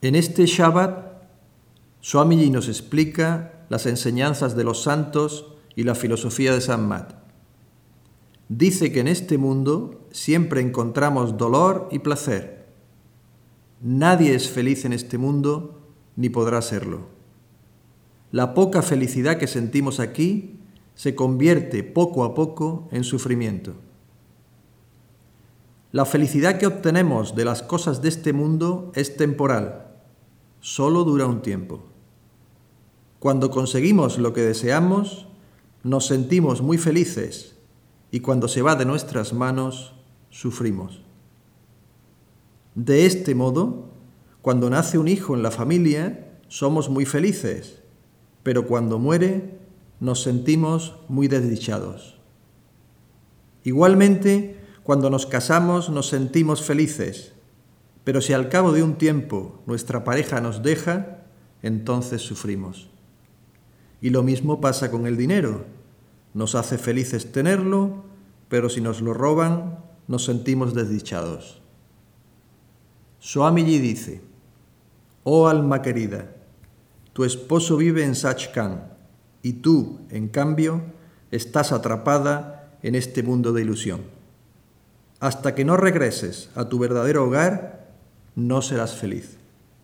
En este Shabbat, Swamiji nos explica las enseñanzas de los santos y la filosofía de San Mat. Dice que en este mundo siempre encontramos dolor y placer. Nadie es feliz en este mundo ni podrá serlo. La poca felicidad que sentimos aquí se convierte poco a poco en sufrimiento. La felicidad que obtenemos de las cosas de este mundo es temporal, solo dura un tiempo. Cuando conseguimos lo que deseamos, nos sentimos muy felices y cuando se va de nuestras manos, sufrimos. De este modo, cuando nace un hijo en la familia, somos muy felices, pero cuando muere, nos sentimos muy desdichados. Igualmente, cuando nos casamos, nos sentimos felices, pero si al cabo de un tiempo nuestra pareja nos deja, entonces sufrimos. Y lo mismo pasa con el dinero. Nos hace felices tenerlo, pero si nos lo roban, nos sentimos desdichados. Swamiji dice: «Oh alma querida, tu esposo vive en Sachkhand y tú, en cambio, estás atrapada en este mundo de ilusión. Hasta que no regreses a tu verdadero hogar, no serás feliz».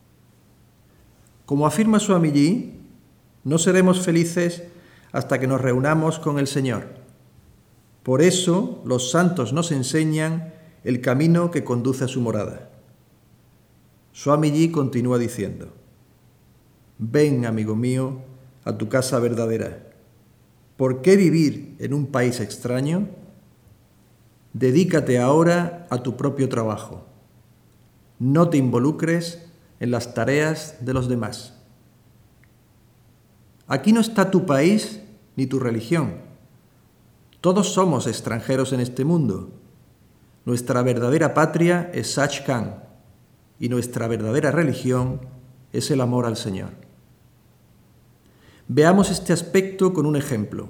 Como afirma Swamiji, no seremos felices hasta que nos reunamos con el Señor. Por eso los santos nos enseñan el camino que conduce a su morada. Swamiji continúa diciendo: «Ven, amigo mío, a tu casa verdadera. ¿Por qué vivir en un país extraño? Dedícate ahora a tu propio trabajo. No te involucres en las tareas de los demás. Aquí no está tu país ni tu religión. Todos somos extranjeros en este mundo. Nuestra verdadera patria es Sachkhand y nuestra verdadera religión es el amor al Señor». Veamos este aspecto con un ejemplo.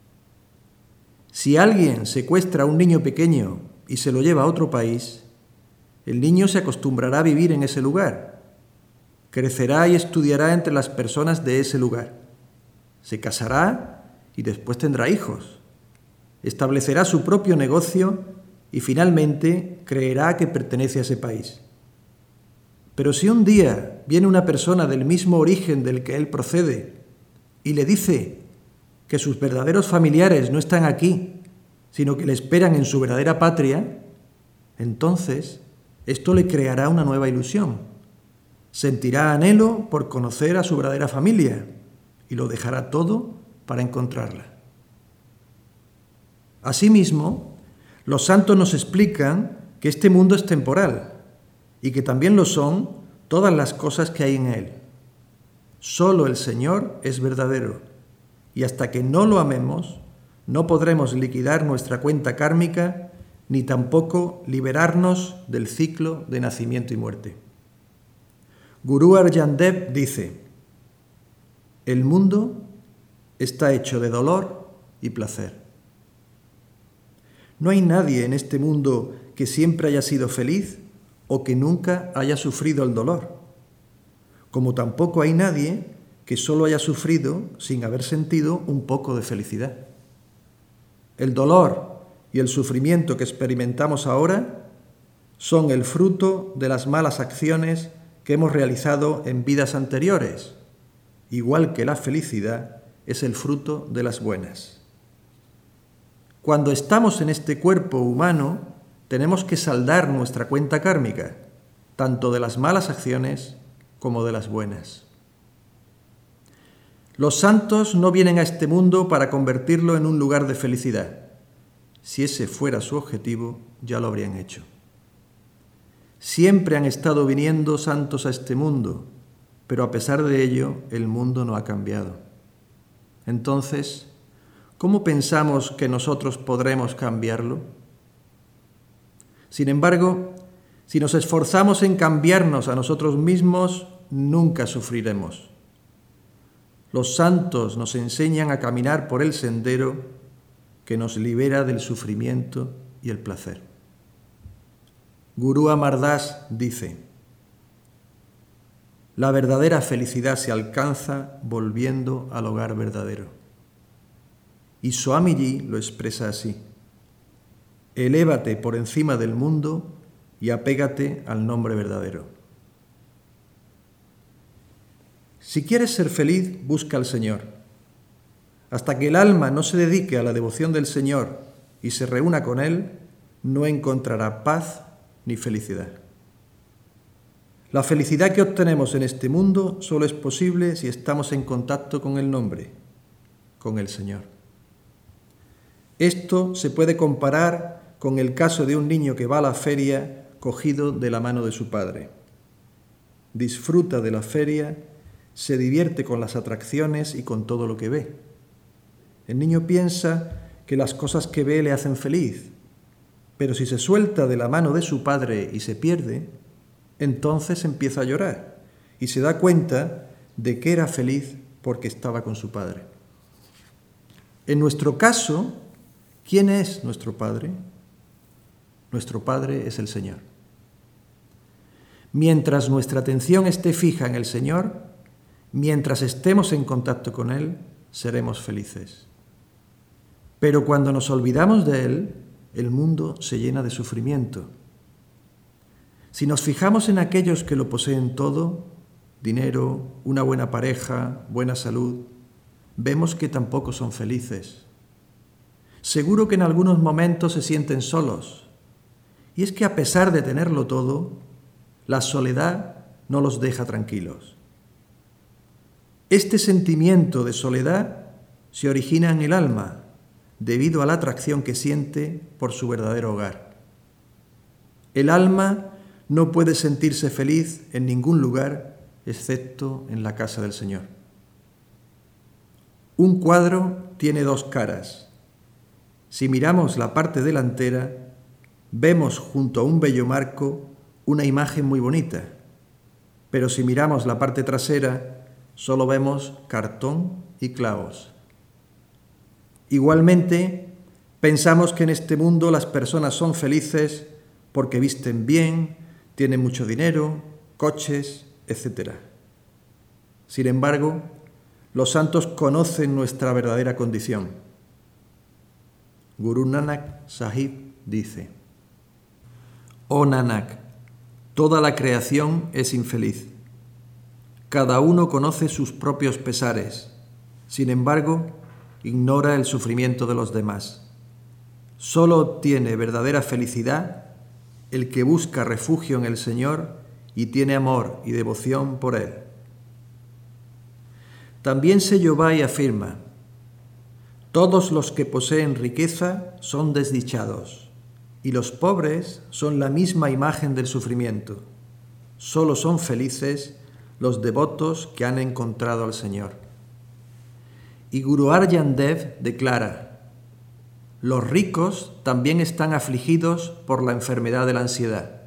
Si alguien secuestra a un niño pequeño y se lo lleva a otro país, el niño se acostumbrará a vivir en ese lugar. Crecerá y estudiará entre las personas de ese lugar. Se casará y después tendrá hijos. Establecerá su propio negocio y finalmente creerá que pertenece a ese país. Pero si un día viene una persona del mismo origen del que él procede y le dice que sus verdaderos familiares no están aquí, sino que le esperan en su verdadera patria, entonces esto le creará una nueva ilusión. Sentirá anhelo por conocer a su verdadera familia y lo dejará todo para encontrarla. Asimismo, los santos nos explican que este mundo es temporal y que también lo son todas las cosas que hay en él. Solo el Señor es verdadero y hasta que no lo amemos, no podremos liquidar nuestra cuenta kármica ni tampoco liberarnos del ciclo de nacimiento y muerte. Guru Arjan Dev dice: «El mundo está hecho de dolor y placer. No hay nadie en este mundo que siempre haya sido feliz o que nunca haya sufrido el dolor, como tampoco hay nadie que solo haya sufrido sin haber sentido un poco de felicidad. El dolor y el sufrimiento que experimentamos ahora son el fruto de las malas acciones que hemos realizado en vidas anteriores, igual que la felicidad es el fruto de las buenas. Cuando estamos en este cuerpo humano, tenemos que saldar nuestra cuenta kármica, tanto de las malas acciones como de las buenas. Los santos no vienen a este mundo para convertirlo en un lugar de felicidad. Si ese fuera su objetivo, ya lo habrían hecho. Siempre han estado viniendo santos a este mundo, pero a pesar de ello, el mundo no ha cambiado. Entonces, ¿cómo pensamos que nosotros podremos cambiarlo? Sin embargo, si nos esforzamos en cambiarnos a nosotros mismos, nunca sufriremos. Los santos nos enseñan a caminar por el sendero que nos libera del sufrimiento y el placer. Guru Amar Das dice: La verdadera felicidad se alcanza volviendo al hogar verdadero. Y Swamiji lo expresa así: elévate por encima del mundo y apégate al nombre verdadero. Si quieres ser feliz, busca al Señor. Hasta que el alma no se dedique a la devoción del Señor y se reúna con Él, no encontrará paz ni felicidad. La felicidad que obtenemos en este mundo solo es posible si estamos en contacto con el nombre, con el Señor. Esto se puede comparar con el caso de un niño que va a la feria cogido de la mano de su padre. Disfruta de la feria, se divierte con las atracciones y con todo lo que ve. El niño piensa que las cosas que ve le hacen feliz, pero si se suelta de la mano de su padre y se pierde, entonces empieza a llorar y se da cuenta de que era feliz porque estaba con su padre. En nuestro caso, ¿quién es nuestro Padre? Nuestro Padre es el Señor. Mientras nuestra atención esté fija en el Señor, mientras estemos en contacto con Él, seremos felices. Pero cuando nos olvidamos de Él, el mundo se llena de sufrimiento. Si nos fijamos en aquellos que lo poseen todo, dinero, una buena pareja, buena salud, vemos que tampoco son felices. Seguro que en algunos momentos se sienten solos. Y es que a pesar de tenerlo todo, la soledad no los deja tranquilos. Este sentimiento de soledad se origina en el alma debido a la atracción que siente por su verdadero hogar. El alma no puede sentirse feliz en ningún lugar excepto en la casa del Señor. Un cuadro tiene dos caras. Si miramos la parte delantera, vemos junto a un bello marco una imagen muy bonita, pero si miramos la parte trasera, solo vemos cartón y clavos. Igualmente, pensamos que en este mundo las personas son felices porque visten bien, tienen mucho dinero, coches, etc. Sin embargo, los santos conocen nuestra verdadera condición. Guru Nanak Sahib dice: Oh Nanak, toda la creación es infeliz. Cada uno conoce sus propios pesares, sin embargo, ignora el sufrimiento de los demás. Solo obtiene verdadera felicidad el que busca refugio en el Señor y tiene amor y devoción por Él. También Seyobai afirma: todos los que poseen riqueza son desdichados, y los pobres son la misma imagen del sufrimiento. Solo son felices los devotos que han encontrado al Señor. Y Guru Arjan Dev declara: los ricos también están afligidos por la enfermedad de la ansiedad.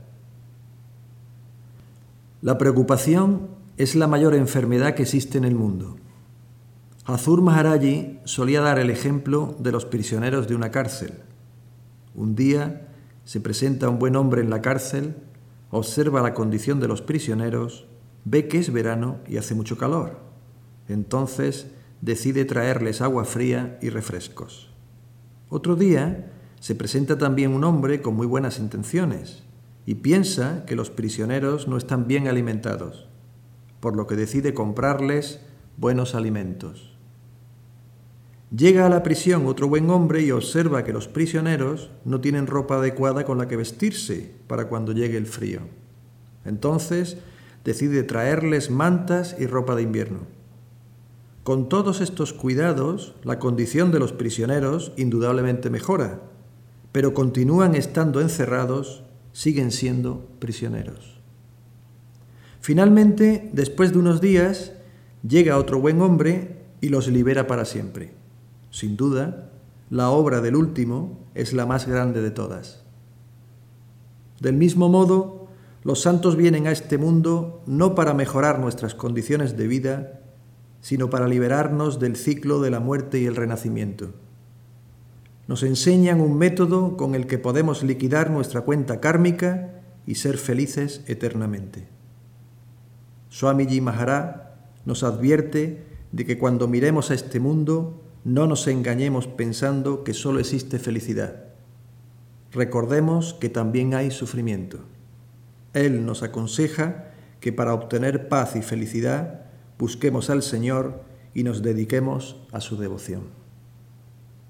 La preocupación es la mayor enfermedad que existe en el mundo. Hazur Maharaji solía dar el ejemplo de los prisioneros de una cárcel. Un día se presenta un buen hombre en la cárcel, observa la condición de los prisioneros, ve que es verano y hace mucho calor. Entonces decide traerles agua fría y refrescos. Otro día se presenta también un hombre con muy buenas intenciones y piensa que los prisioneros no están bien alimentados, por lo que decide comprarles buenos alimentos. Llega a la prisión otro buen hombre y observa que los prisioneros no tienen ropa adecuada con la que vestirse para cuando llegue el frío. Entonces decide traerles mantas y ropa de invierno. Con todos estos cuidados, la condición de los prisioneros indudablemente mejora, pero continúan estando encerrados, siguen siendo prisioneros. Finalmente, después de unos días, llega otro buen hombre y los libera para siempre. Sin duda, la obra del último es la más grande de todas. Del mismo modo, los santos vienen a este mundo no para mejorar nuestras condiciones de vida, sino para liberarnos del ciclo de la muerte y el renacimiento. Nos enseñan un método con el que podemos liquidar nuestra cuenta kármica y ser felices eternamente. Swamiji Maharaj nos advierte de que cuando miremos a este mundo no nos engañemos pensando que solo existe felicidad. Recordemos que también hay sufrimiento. Él nos aconseja que para obtener paz y felicidad busquemos al Señor y nos dediquemos a su devoción.